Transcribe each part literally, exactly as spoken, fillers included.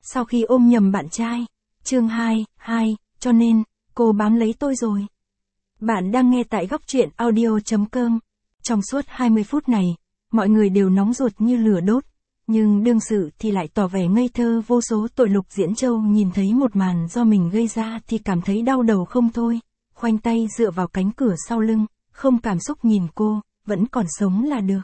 sau khi ôm nhầm bạn trai. Chương hai, hai, cho nên, cô bám lấy tôi rồi. Bạn đang nghe tại góc truyện audio chấm com. Trong suốt hai mươi phút này, mọi người đều nóng ruột như lửa đốt, nhưng đương sự thì lại tỏ vẻ ngây thơ vô số. Tội Lục Diễn Châu nhìn thấy một màn do mình gây ra thì cảm thấy đau đầu không thôi, khoanh tay dựa vào cánh cửa sau lưng, không cảm xúc nhìn cô, vẫn còn sống là được.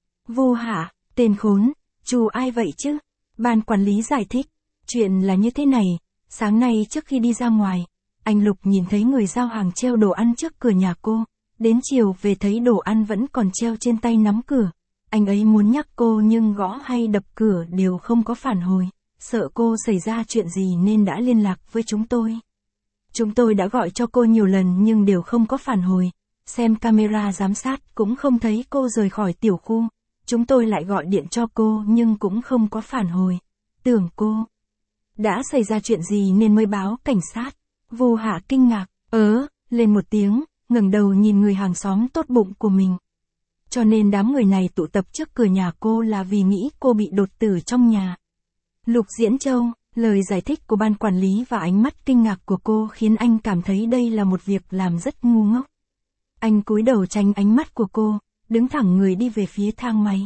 Vô Hạ, tên khốn, trù ai vậy chứ? Ban quản lý giải thích, chuyện là như thế này, sáng nay trước khi đi ra ngoài, anh Lục nhìn thấy người giao hàng treo đồ ăn trước cửa nhà cô, đến chiều về thấy đồ ăn vẫn còn treo trên tay nắm cửa. Anh ấy muốn nhắc cô nhưng gõ hay đập cửa đều không có phản hồi, sợ cô xảy ra chuyện gì nên đã liên lạc với chúng tôi. Chúng tôi đã gọi cho cô nhiều lần nhưng đều không có phản hồi, xem camera giám sát cũng không thấy cô rời khỏi tiểu khu. Chúng tôi lại gọi điện cho cô nhưng cũng không có phản hồi. Tưởng cô đã xảy ra chuyện gì nên mới báo cảnh sát. Vô Hạ kinh ngạc, ớ, lên một tiếng, ngẩng đầu nhìn người hàng xóm tốt bụng của mình. Cho nên đám người này tụ tập trước cửa nhà cô là vì nghĩ cô bị đột tử trong nhà. Lục Diễn Châu, lời giải thích của ban quản lý và ánh mắt kinh ngạc của cô khiến anh cảm thấy đây là một việc làm rất ngu ngốc. Anh cúi đầu tránh ánh mắt của cô, đứng thẳng người đi về phía thang máy.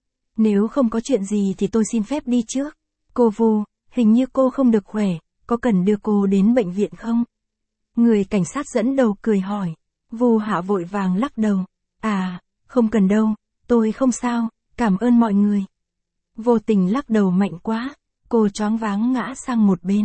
Nếu không có chuyện gì thì tôi xin phép đi trước. Cô Vu, hình như cô không được khỏe, có cần đưa cô đến bệnh viện không? Người cảnh sát dẫn đầu cười hỏi. Vu Hạ vội vàng lắc đầu. À, không cần đâu, tôi không sao, cảm ơn mọi người. Vô Tình lắc đầu mạnh quá, cô choáng váng ngã sang một bên.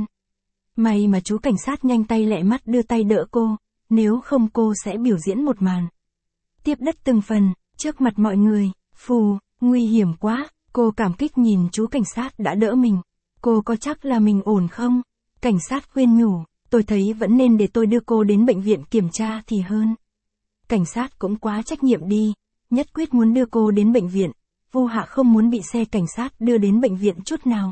May mà chú cảnh sát nhanh tay lẹ mắt đưa tay đỡ cô, nếu không cô sẽ biểu diễn một màn tiếp đất từng phần, trước mặt mọi người. Phù, nguy hiểm quá, cô cảm kích nhìn chú cảnh sát đã đỡ mình. Cô có chắc là mình ổn không? Cảnh sát khuyên nhủ, tôi thấy vẫn nên để tôi đưa cô đến bệnh viện kiểm tra thì hơn. Cảnh sát cũng quá trách nhiệm đi, nhất quyết muốn đưa cô đến bệnh viện. Vô Hạ không muốn bị xe cảnh sát đưa đến bệnh viện chút nào.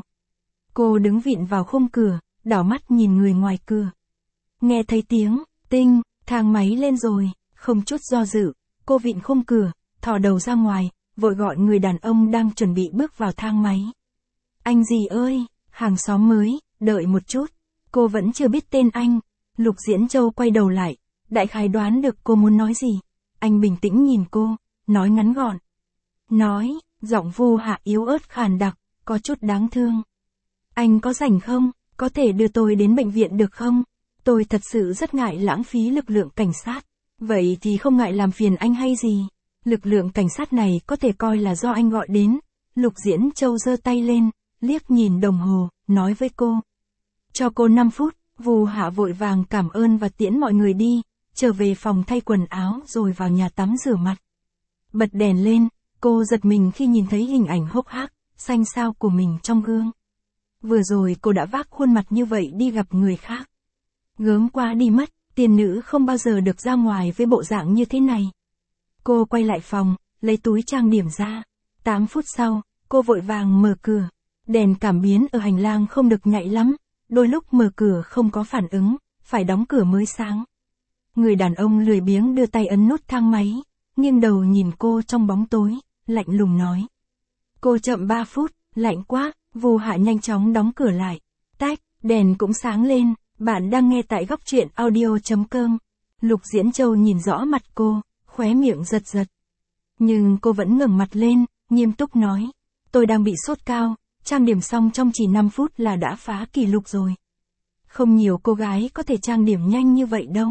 Cô đứng vịn vào khung cửa, đảo mắt nhìn người ngoài cửa. Nghe thấy tiếng, tinh, thang máy lên rồi, không chút do dự, cô vịn khung cửa, thò đầu ra ngoài, vội gọi người đàn ông đang chuẩn bị bước vào thang máy. Anh gì ơi, hàng xóm mới, đợi một chút, cô vẫn chưa biết tên anh. Lục Diễn Châu quay đầu lại, đại khái đoán được cô muốn nói gì. Anh bình tĩnh nhìn cô, nói ngắn gọn. Nói, giọng Vô Hạ yếu ớt khàn đặc, có chút đáng thương. Anh có rảnh không, có thể đưa tôi đến bệnh viện được không? Tôi thật sự rất ngại lãng phí lực lượng cảnh sát. Vậy thì không ngại làm phiền anh hay gì? Lực lượng cảnh sát này có thể coi là do anh gọi đến. Lục Diễn Châu giơ tay lên, liếc nhìn đồng hồ, nói với cô. Cho cô năm phút, Vô Hạ vội vàng cảm ơn và tiễn mọi người đi, trở về phòng thay quần áo rồi vào nhà tắm rửa mặt. Bật đèn lên, cô giật mình khi nhìn thấy hình ảnh hốc hác, xanh xao của mình trong gương. Vừa rồi cô đã vác khuôn mặt như vậy đi gặp người khác. Gớm quá đi mất, tiền nữ không bao giờ được ra ngoài với bộ dạng như thế này. Cô quay lại phòng, lấy túi trang điểm ra. tám phút sau, cô vội vàng mở cửa. Đèn cảm biến ở hành lang không được nhạy lắm, đôi lúc mở cửa không có phản ứng, phải đóng cửa mới sáng. Người đàn ông lười biếng đưa tay ấn nút thang máy, nghiêng đầu nhìn cô trong bóng tối, lạnh lùng nói. Cô chậm ba phút, lạnh quá. Vô Hạ nhanh chóng đóng cửa lại. Tách, đèn cũng sáng lên. Bạn đang nghe tại góc truyện audio chấm com. Lục Diễn Châu nhìn rõ mặt cô, khóe miệng giật giật. Nhưng cô vẫn ngẩng mặt lên, nghiêm túc nói. Tôi đang bị sốt cao, trang điểm xong trong chỉ năm phút là đã phá kỷ lục rồi. Không nhiều cô gái có thể trang điểm nhanh như vậy đâu.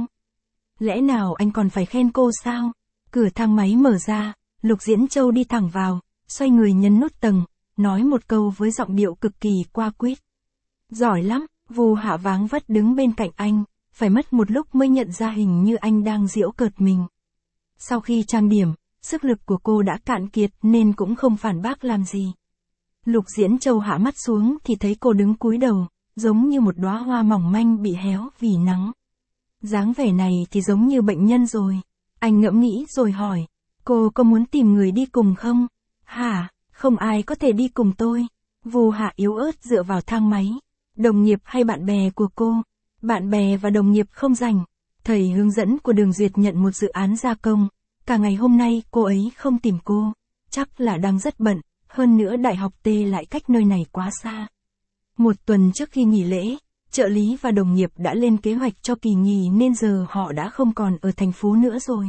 Lẽ nào anh còn phải khen cô sao? Cửa thang máy mở ra, Lục Diễn Châu đi thẳng vào, xoay người nhấn nút tầng, nói một câu với giọng điệu cực kỳ qua quýt. Giỏi lắm. Vô Hạ váng vất đứng bên cạnh anh, phải mất một lúc mới nhận ra hình như anh đang giễu cợt mình. Sau khi trang điểm, sức lực của cô đã cạn kiệt nên cũng không phản bác làm gì. Lục Diễn Châu hạ mắt xuống thì thấy cô đứng cúi đầu, giống như một đóa hoa mỏng manh bị héo vì nắng. Dáng vẻ này thì giống như bệnh nhân rồi. Anh ngẫm nghĩ rồi hỏi, cô có muốn tìm người đi cùng không? Hả, không ai có thể đi cùng tôi. Vô Hạ yếu ớt dựa vào thang máy. Đồng nghiệp hay bạn bè của cô? Bạn bè và đồng nghiệp không rảnh. Thầy hướng dẫn của Đường Duyệt nhận một dự án gia công. Cả ngày hôm nay cô ấy không tìm cô. Chắc là đang rất bận, hơn nữa đại học T lại cách nơi này quá xa. Một tuần trước khi nghỉ lễ, trợ lý và đồng nghiệp đã lên kế hoạch cho kỳ nghỉ nên giờ họ đã không còn ở thành phố nữa rồi.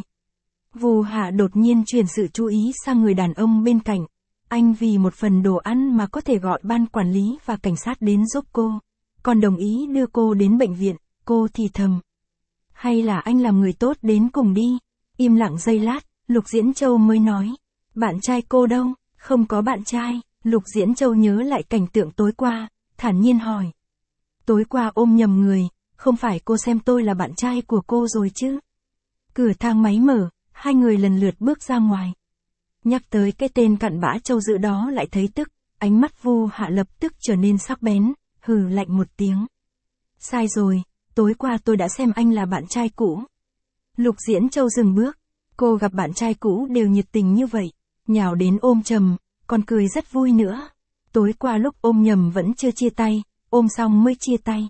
Vù Hạ đột nhiên chuyển sự chú ý sang người đàn ông bên cạnh. Anh vì một phần đồ ăn mà có thể gọi ban quản lý và cảnh sát đến giúp cô, còn đồng ý đưa cô đến bệnh viện. Cô thì thầm. Hay là anh làm người tốt đến cùng đi. Im lặng giây lát, Lục Diễn Châu mới nói. Bạn trai cô đâu? Không có bạn trai. Lục Diễn Châu nhớ lại cảnh tượng tối qua, thản nhiên hỏi. Tối qua ôm nhầm người, không phải cô xem tôi là bạn trai của cô rồi chứ? Cửa thang máy mở, hai người lần lượt bước ra ngoài. Nhắc tới cái tên cặn bã Châu Dự đó lại thấy tức, ánh mắt Vu Hạ lập tức trở nên sắc bén, hừ lạnh một tiếng. Sai rồi, tối qua tôi đã xem anh là bạn trai cũ. Lục Diễn Châu dừng bước, cô gặp bạn trai cũ đều nhiệt tình như vậy, nhào đến ôm chầm, còn cười rất vui nữa. Tối qua lúc ôm nhầm vẫn chưa chia tay, ôm xong mới chia tay.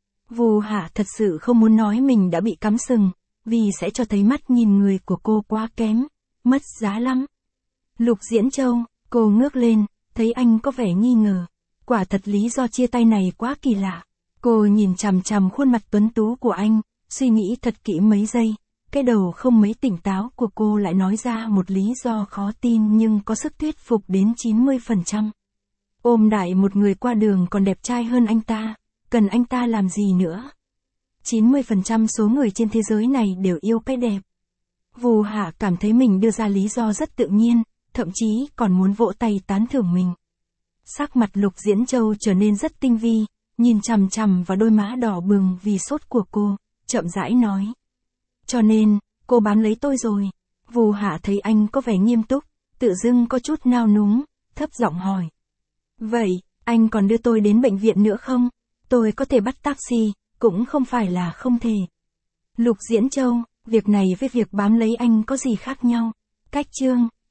Vu Hạ thật sự không muốn nói mình đã bị cắm sừng, vì sẽ cho thấy mắt nhìn người của cô quá kém, mất giá lắm. Lục Diễn Châu, cô ngước lên, thấy anh có vẻ nghi ngờ. Quả thật lý do chia tay này quá kỳ lạ. Cô nhìn chằm chằm khuôn mặt tuấn tú của anh, suy nghĩ thật kỹ mấy giây. Cái đầu không mấy tỉnh táo của cô lại nói ra một lý do khó tin nhưng có sức thuyết phục đến chín mươi phần trăm. Ôm đại một người qua đường còn đẹp trai hơn anh ta, cần anh ta làm gì nữa? chín mươi phần trăm số người trên thế giới này đều yêu cái đẹp. Vu Hạ cảm thấy mình đưa ra lý do rất tự nhiên, thậm chí còn muốn vỗ tay tán thưởng mình. Sắc mặt Lục Diễn Châu trở nên rất tinh vi, nhìn chằm chằm vào đôi má đỏ bừng vì sốt của cô, chậm rãi nói. Cho nên, cô bám lấy tôi rồi. Vu Hạ thấy anh có vẻ nghiêm túc, tự dưng có chút nao núng, thấp giọng hỏi. Vậy, anh còn đưa tôi đến bệnh viện nữa không? Tôi có thể bắt taxi, cũng không phải là không thể. Lục Diễn Châu, việc này với việc bám lấy anh có gì khác nhau? Cách chương